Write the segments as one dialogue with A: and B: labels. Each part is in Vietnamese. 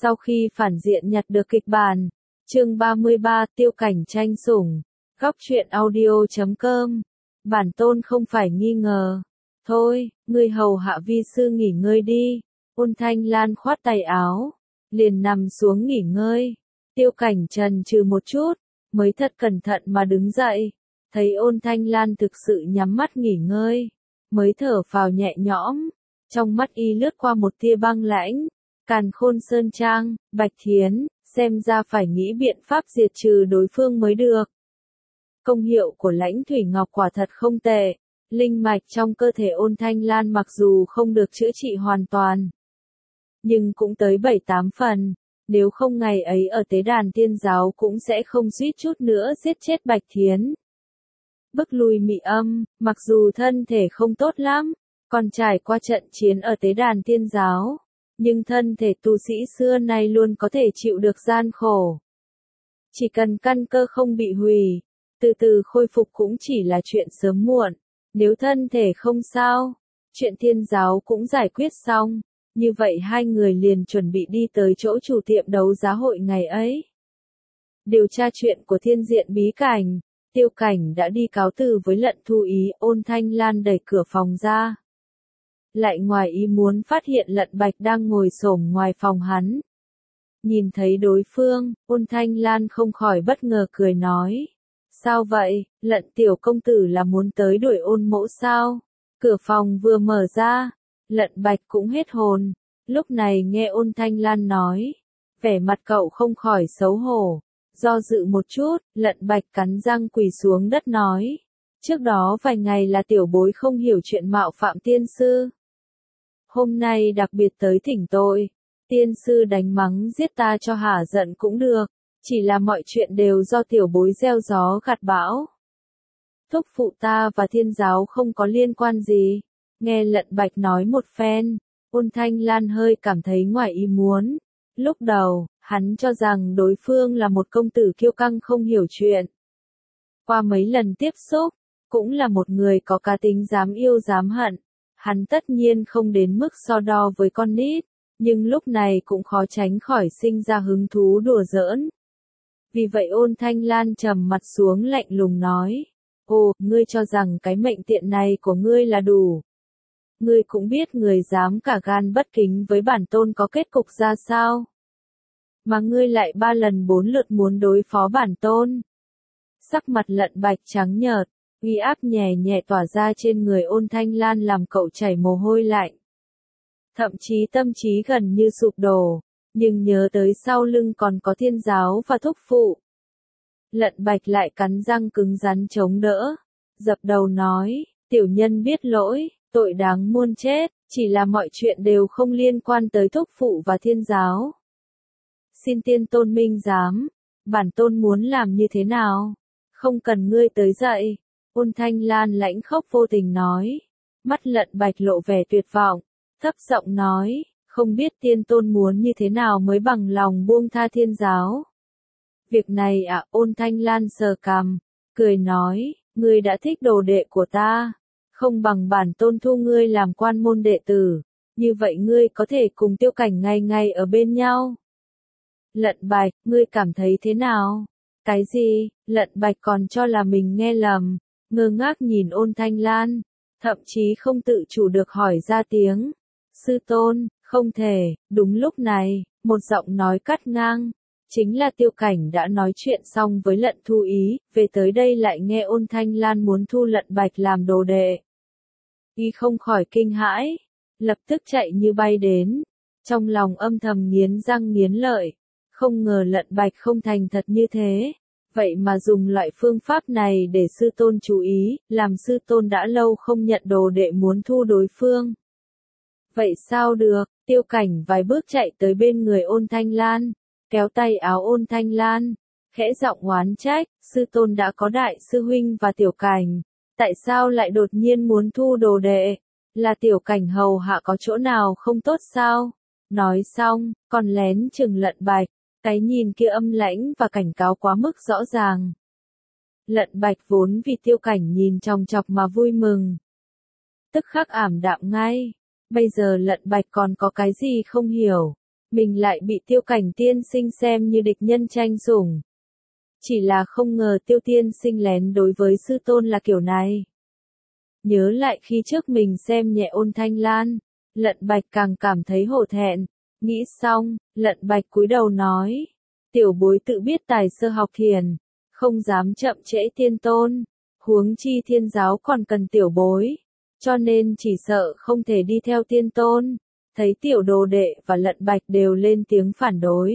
A: Sau khi phản diện nhặt được kịch bản, chương 33 Tiêu Cảnh tranh sủng, góc truyện audio.com, bản tôn không phải nghi ngờ. Thôi, ngươi hầu hạ vi sư nghỉ ngơi đi. Ôn Thanh Lan khoát tay áo, liền nằm xuống nghỉ ngơi. Tiêu Cảnh chần chừ một chút, mới thật cẩn thận mà đứng dậy, thấy Ôn Thanh Lan thực sự nhắm mắt nghỉ ngơi, mới thở phào nhẹ nhõm, trong mắt y lướt qua một tia băng lãnh. Càn Khôn Sơn Trang, Bạch Thiến, xem ra phải nghĩ biện pháp diệt trừ đối phương mới được. Công hiệu của Lãnh Thủy Ngọc quả thật không tệ, linh mạch trong cơ thể Ôn Thanh Lan mặc dù không được chữa trị hoàn toàn, nhưng cũng tới 7-8 phần, nếu không ngày ấy ở tế đàn tiên giáo cũng sẽ không suýt chút nữa giết chết Bạch Thiến. Bức lui mị âm, mặc dù thân thể không tốt lắm, còn trải qua trận chiến ở tế đàn tiên giáo, nhưng thân thể tu sĩ xưa nay luôn có thể chịu được gian khổ. Chỉ cần căn cơ không bị hủy, từ từ khôi phục cũng chỉ là chuyện sớm muộn. Nếu thân thể không sao, chuyện tiên giáo cũng giải quyết xong, như vậy hai người liền chuẩn bị đi tới chỗ chủ tiệm đấu giá hội ngày ấy. Điều tra chuyện của thiên diện bí cảnh, Tiêu Cảnh đã đi cáo từ với Lận Thu Ý. Ôn Thanh Lan đẩy cửa phòng ra, lại ngoài ý muốn phát hiện Lận Bạch đang ngồi xổm ngoài phòng hắn. Nhìn thấy đối phương, Ôn Thanh Lan không khỏi bất ngờ cười nói. Sao vậy, Lận tiểu công tử là muốn tới đuổi Ôn mỗ sao? Cửa phòng vừa mở ra, Lận Bạch cũng hết hồn. Lúc này nghe Ôn Thanh Lan nói, vẻ mặt cậu không khỏi xấu hổ. Do dự một chút, Lận Bạch cắn răng quỳ xuống đất nói. Trước đó vài ngày là tiểu bối không hiểu chuyện mạo phạm tiên sư. Hôm nay đặc biệt tới thỉnh tội, tiên sư đánh mắng giết ta cho hả giận cũng được, chỉ là mọi chuyện đều do tiểu bối gieo gió gặt bão. Thúc phụ ta và thiên giáo không có liên quan gì. Nghe Lận Bạch nói một phen, Ôn Thanh Lan hơi cảm thấy ngoài ý muốn. Lúc đầu, hắn cho rằng đối phương là một công tử kiêu căng không hiểu chuyện. Qua mấy lần tiếp xúc, cũng là một người có cá tính dám yêu dám hận. Hắn tất nhiên không đến mức so đo với con nít, nhưng lúc này cũng khó tránh khỏi sinh ra hứng thú đùa giỡn. Vì vậy Ôn Thanh Lan trầm mặt xuống lạnh lùng nói, ồ, ngươi cho rằng cái mệnh tiện này của ngươi là đủ. Ngươi cũng biết người dám cả gan bất kính với bản tôn có kết cục ra sao. Mà ngươi lại 3 lần 4 lượt muốn đối phó bản tôn. Sắc mặt Lận Bạch trắng nhợt, uy áp nhẹ nhẹ tỏa ra trên người Ôn Thanh Lan làm cậu chảy mồ hôi lạnh. Thậm chí tâm trí gần như sụp đổ, nhưng nhớ tới sau lưng còn có thiên giáo và thúc phụ. Lận Bạch lại cắn răng cứng rắn chống đỡ, dập đầu nói, tiểu nhân biết lỗi, tội đáng muôn chết, chỉ là mọi chuyện đều không liên quan tới thúc phụ và thiên giáo. Xin tiên tôn minh giám, bản tôn muốn làm như thế nào? Không cần ngươi tới dậy. Ôn Thanh Lan lãnh khốc vô tình nói. Mắt Lận Bạch lộ vẻ tuyệt vọng, thấp giọng nói, không biết tiên tôn muốn như thế nào mới bằng lòng buông tha thiên giáo. Việc này à, Ôn Thanh Lan sờ cằm, cười nói, ngươi đã thích đồ đệ của ta, không bằng bản tôn thu ngươi làm quan môn đệ tử, như vậy ngươi có thể cùng Tiêu Cảnh ngày ngày ở bên nhau. Lận Bạch, ngươi cảm thấy thế nào? Cái gì? Lận Bạch còn cho là mình nghe lầm, ngơ ngác nhìn Ôn Thanh Lan, thậm chí không tự chủ được hỏi ra tiếng. Sư tôn, không thể. Đúng lúc này, một giọng nói cắt ngang, chính là Tiêu Cảnh đã nói chuyện xong với Lận Thu Ý, về tới đây lại nghe Ôn Thanh Lan muốn thu Lận Bạch làm đồ đệ. Y không khỏi kinh hãi, lập tức chạy như bay đến, trong lòng âm thầm nghiến răng nghiến lợi, không ngờ Lận Bạch không thành thật như thế, vậy mà dùng loại phương pháp này để sư tôn chú ý, làm sư tôn đã lâu không nhận đồ đệ muốn thu đối phương. Vậy sao được? Tiêu Cảnh vài bước chạy tới bên người Ôn Thanh Lan, kéo tay áo Ôn Thanh Lan, khẽ giọng oán trách, sư tôn đã có đại sư huynh và Tiểu Cảnh, tại sao lại đột nhiên muốn thu đồ đệ? Là Tiểu Cảnh hầu hạ có chỗ nào không tốt sao? Nói xong, còn lén chừng Lận Bạch, cái nhìn kia âm lãnh và cảnh cáo quá mức rõ ràng. Lận Bạch vốn vì Tiêu Cảnh nhìn chòng chọc mà vui mừng, tức khắc ảm đạm ngay. Bây giờ Lận Bạch còn có cái gì không hiểu, mình lại bị Tiêu Cảnh tiên sinh xem như địch nhân tranh sủng. Chỉ là không ngờ Tiêu tiên sinh lén đối với sư tôn là kiểu này. Nhớ lại khi trước mình xem nhẹ Ôn Thanh Lan, Lận Bạch càng cảm thấy hổ thẹn. Nghĩ xong, Lận Bạch cúi đầu nói, tiểu bối tự biết tài sơ học thiền, không dám chậm trễ tiên tôn, huống chi thiên giáo còn cần tiểu bối, cho nên chỉ sợ không thể đi theo tiên tôn. Thấy tiểu đồ đệ và Lận Bạch đều lên tiếng phản đối.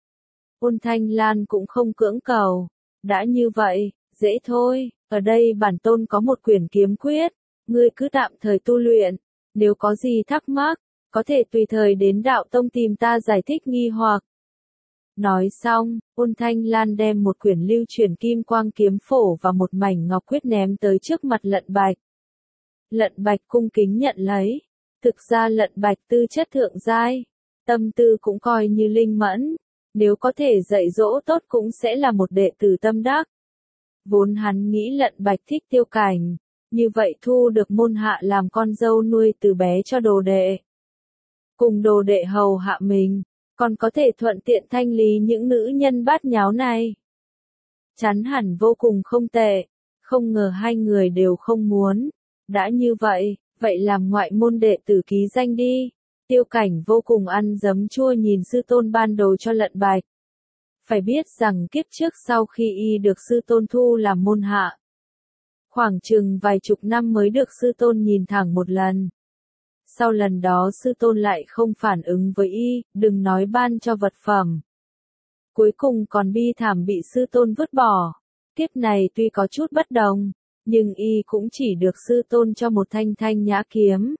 A: Ôn Thanh Lan cũng không cưỡng cầu, đã như vậy, dễ thôi, ở đây bản tôn có một quyển kiếm quyết, ngươi cứ tạm thời tu luyện, nếu có gì thắc mắc, có thể tùy thời đến đạo tông tìm ta giải thích nghi hoặc. Nói xong, Ôn Thanh Lan đem một quyển lưu truyền kim quang kiếm phổ và một mảnh ngọc quyết ném tới trước mặt Lận Bạch. Lận Bạch cung kính nhận lấy. Thực ra Lận Bạch tư chất thượng giai, tâm tư cũng coi như linh mẫn, nếu có thể dạy dỗ tốt cũng sẽ là một đệ tử tâm đắc. Vốn hắn nghĩ Lận Bạch thích Tiêu Cảnh, như vậy thu được môn hạ làm con dâu nuôi từ bé cho đồ đệ. Cùng đồ đệ hầu hạ mình, còn có thể thuận tiện thanh lý những nữ nhân bát nháo này. Chắn hẳn vô cùng không tệ, không ngờ hai người đều không muốn. Đã như vậy, vậy làm ngoại môn đệ tử ký danh đi. Tiêu Cảnh vô cùng ăn giấm chua nhìn sư tôn ban đồ cho Lận Bạch. Phải biết rằng kiếp trước sau khi y được sư tôn thu làm môn hạ, khoảng chừng vài chục năm mới được sư tôn nhìn thẳng một lần. Sau lần đó sư tôn lại không phản ứng với y, đừng nói ban cho vật phẩm. Cuối cùng còn bi thảm bị sư tôn vứt bỏ. Kiếp này tuy có chút bất đồng, nhưng y cũng chỉ được sư tôn cho một thanh thanh nhã kiếm.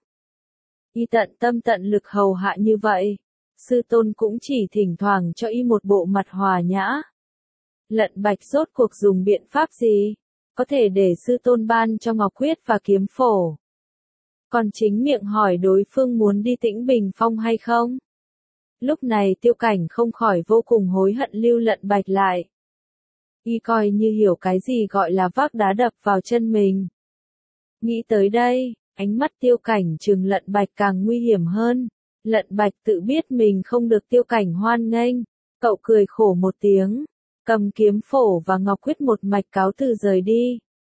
A: Y tận tâm tận lực hầu hạ như vậy, sư tôn cũng chỉ thỉnh thoảng cho y một bộ mặt hòa nhã. Lận Bạch rốt cuộc dùng biện pháp gì? Có thể để sư tôn ban cho ngọc quyết và kiếm phổ. Còn chính miệng hỏi đối phương muốn đi Tĩnh Bình Phong hay không? Lúc này Tiêu Cảnh không khỏi vô cùng hối hận lưu Lận Bạch lại. Y coi như hiểu cái gì gọi là vác đá đập vào chân mình. Nghĩ tới đây, ánh mắt Tiêu Cảnh trừng Lận Bạch càng nguy hiểm hơn. Lận Bạch tự biết mình không được Tiêu Cảnh hoan nghênh, cậu cười khổ một tiếng, cầm kiếm phổ và ngọc quyết một mạch cáo từ rời đi.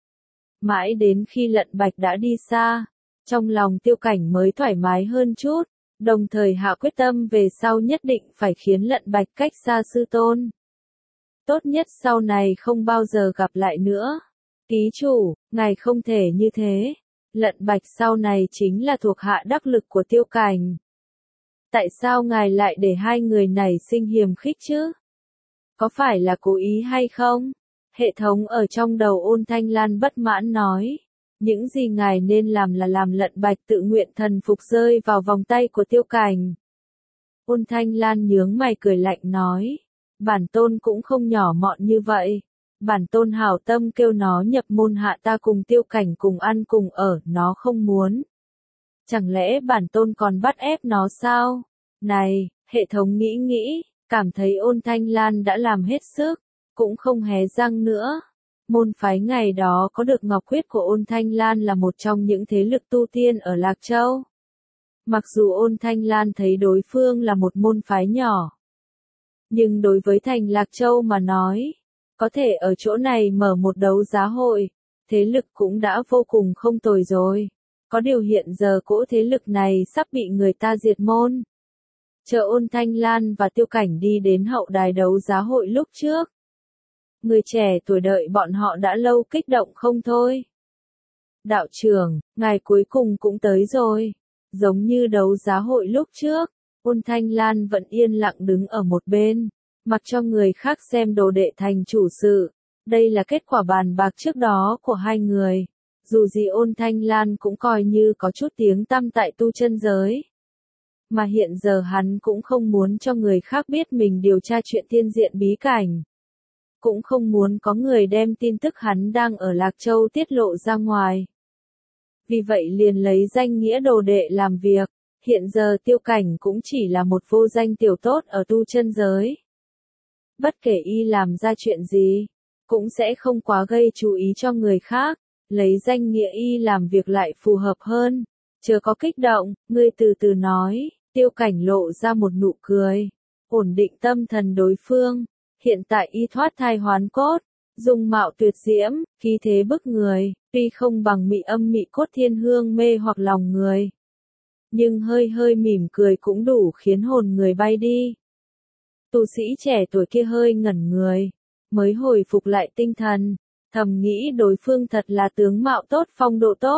A: Mãi đến khi Lận Bạch đã đi xa, trong lòng Tiêu Cảnh mới thoải mái hơn chút, đồng thời hạ quyết tâm về sau nhất định phải khiến Lận Bạch cách xa sư tôn. Tốt nhất sau này không bao giờ gặp lại nữa. Ký chủ, ngài không thể như thế. Lận Bạch sau này chính là thuộc hạ đắc lực của Tiêu Cảnh. Tại sao ngài lại để hai người này sinh hiềm khích chứ? Có phải là cố ý hay không? Hệ thống ở trong đầu Ôn Thanh Lan bất mãn nói. Những gì ngài nên làm là làm Lận Bạch tự nguyện thần phục rơi vào vòng tay của Tiêu Cảnh. Ôn Thanh Lan nhướng mày cười lạnh nói. Bản tôn cũng không nhỏ mọn như vậy. Bản tôn hảo tâm kêu nó nhập môn hạ ta cùng Tiêu Cảnh cùng ăn cùng ở, nó không muốn. Chẳng lẽ bản tôn còn bắt ép nó sao? Này, hệ thống nghĩ, cảm thấy Ôn Thanh Lan đã làm hết sức, cũng không hé răng nữa. Môn phái ngày đó có được ngọc quyết của Ôn Thanh Lan là một trong những thế lực tu tiên ở Lạc Châu. Mặc dù Ôn Thanh Lan thấy đối phương là một môn phái nhỏ, nhưng đối với thành Lạc Châu mà nói, có thể ở chỗ này mở một đấu giá hội, thế lực cũng đã vô cùng không tồi rồi. Có điều hiện giờ cỗ thế lực này sắp bị người ta diệt môn. Chờ Ôn Thanh Lan và Tiêu Cảnh đi đến hậu đài đấu giá hội lúc trước. Người trẻ tuổi đợi bọn họ đã lâu kích động không thôi. Đạo trưởng, ngài cuối cùng cũng tới rồi. Giống như đấu giá hội lúc trước, Ôn Thanh Lan vẫn yên lặng đứng ở một bên, mặc cho người khác xem đồ đệ thành chủ sự. Đây là kết quả bàn bạc trước đó của hai người. Dù gì Ôn Thanh Lan cũng coi như có chút tiếng tăm tại tu chân giới. Mà hiện giờ hắn cũng không muốn cho người khác biết mình điều tra chuyện thiên diện bí cảnh. Cũng không muốn có người đem tin tức hắn đang ở Lạc Châu tiết lộ ra ngoài. Vì vậy liền lấy danh nghĩa đồ đệ làm việc. Hiện giờ Tiêu Cảnh cũng chỉ là một vô danh tiểu tốt ở tu chân giới. Bất kể y làm ra chuyện gì, cũng sẽ không quá gây chú ý cho người khác. Lấy danh nghĩa y làm việc lại phù hợp hơn. Chưa có kích động, ngươi từ từ nói. Tiêu Cảnh lộ ra một nụ cười, ổn định tâm thần đối phương. Hiện tại y thoát thai hoán cốt, dung mạo tuyệt diễm, khí thế bức người, tuy không bằng mị âm mị cốt thiên hương mê hoặc lòng người. Nhưng hơi hơi mỉm cười cũng đủ khiến hồn người bay đi. Tu sĩ trẻ tuổi kia hơi ngẩn người, mới hồi phục lại tinh thần, thầm nghĩ đối phương thật là tướng mạo tốt phong độ tốt.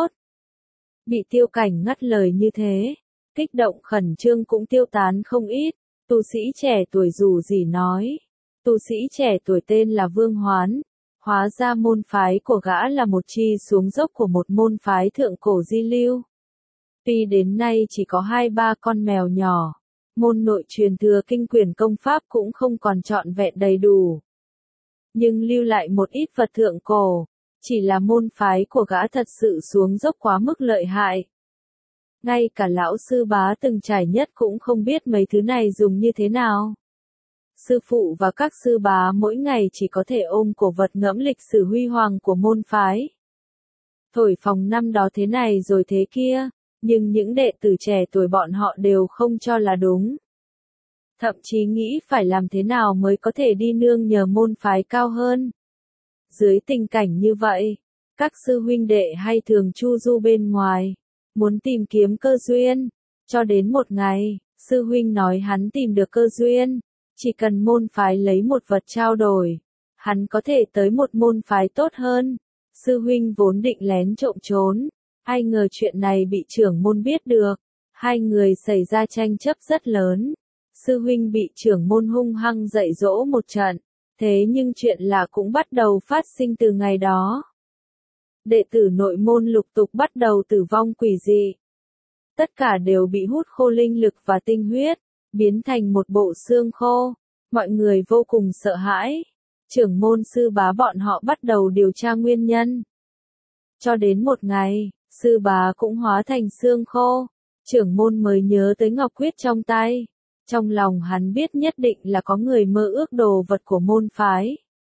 A: Bị Tiêu Cảnh ngắt lời như thế, kích động khẩn trương cũng tiêu tán không ít, tu sĩ trẻ tuổi dù gì nói. Tu sĩ trẻ tuổi tên là Vương Hoán, hóa ra môn phái của gã là một chi xuống dốc của một môn phái thượng cổ di lưu. Tuy đến nay chỉ có 2-3 con mèo nhỏ, môn nội truyền thừa kinh quyển công pháp cũng không còn trọn vẹn đầy đủ. Nhưng lưu lại một ít vật thượng cổ, chỉ là môn phái của gã thật sự xuống dốc quá mức lợi hại. Ngay cả lão sư bá từng trải nhất cũng không biết mấy thứ này dùng như thế nào. Sư phụ và các sư bá mỗi ngày chỉ có thể ôm cổ vật ngẫm lịch sử huy hoàng của môn phái. Thổi phồng năm đó thế này rồi thế kia, nhưng những đệ tử trẻ tuổi bọn họ đều không cho là đúng. Thậm chí nghĩ phải làm thế nào mới có thể đi nương nhờ môn phái cao hơn. Dưới tình cảnh như vậy, các sư huynh đệ hay thường chu du bên ngoài, muốn tìm kiếm cơ duyên. Cho đến một ngày, sư huynh nói hắn tìm được cơ duyên, chỉ cần môn phái lấy một vật trao đổi, hắn có thể tới một môn phái tốt hơn. Sư huynh vốn định lén trộm trốn, ai ngờ chuyện này bị trưởng môn biết được, hai người xảy ra tranh chấp rất lớn. Sư huynh bị trưởng môn hung hăng dạy dỗ một trận, thế nhưng chuyện lạ cũng bắt đầu phát sinh từ ngày đó. Đệ tử nội môn lục tục bắt đầu tử vong quỷ dị. Tất cả đều bị hút khô linh lực và tinh huyết, biến thành một bộ xương khô. Mọi người vô cùng sợ hãi. Trưởng môn sư bá bọn họ bắt đầu điều tra nguyên nhân. Cho đến một ngày, sư bá cũng hóa thành xương khô. Trưởng môn mới nhớ tới ngọc quyết trong tay. Trong lòng hắn biết nhất định là có người mơ ước đồ vật của môn phái.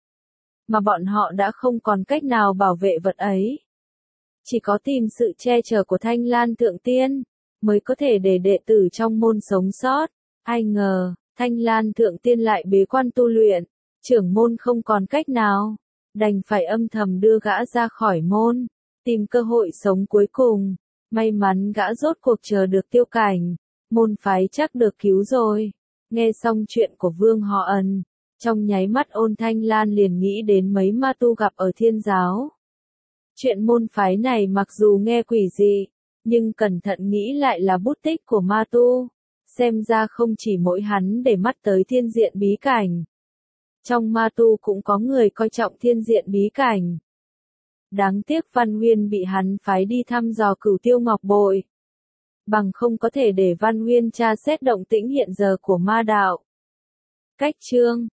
A: Mà bọn họ đã không còn cách nào bảo vệ vật ấy. Chỉ có tìm sự che chở của Thanh Lan Thượng Tiên, mới có thể để đệ tử trong môn sống sót. Ai ngờ, Thanh Lan Thượng Tiên lại bế quan tu luyện, trưởng môn không còn cách nào, đành phải âm thầm đưa gã ra khỏi môn, tìm cơ hội sống cuối cùng. May mắn gã rốt cuộc chờ được Tiêu Cảnh, môn phái chắc được cứu rồi. Nghe xong chuyện của Vương Họ Ẩn, trong nháy mắt Ôn Thanh Lan liền nghĩ đến mấy ma tu gặp ở Thiên Giáo. Chuyện môn phái này mặc dù nghe quỷ dị, nhưng cẩn thận nghĩ lại là bút tích của ma tu. Xem ra không chỉ mỗi hắn để mắt tới thiên diện bí cảnh. Trong ma tu cũng có người coi trọng thiên diện bí cảnh. Đáng tiếc Văn Huyên bị hắn phái đi thăm dò Cửu Tiêu Ngọc Bội. Bằng không có thể để Văn Huyên tra xét động tĩnh hiện giờ của ma đạo. Cách chương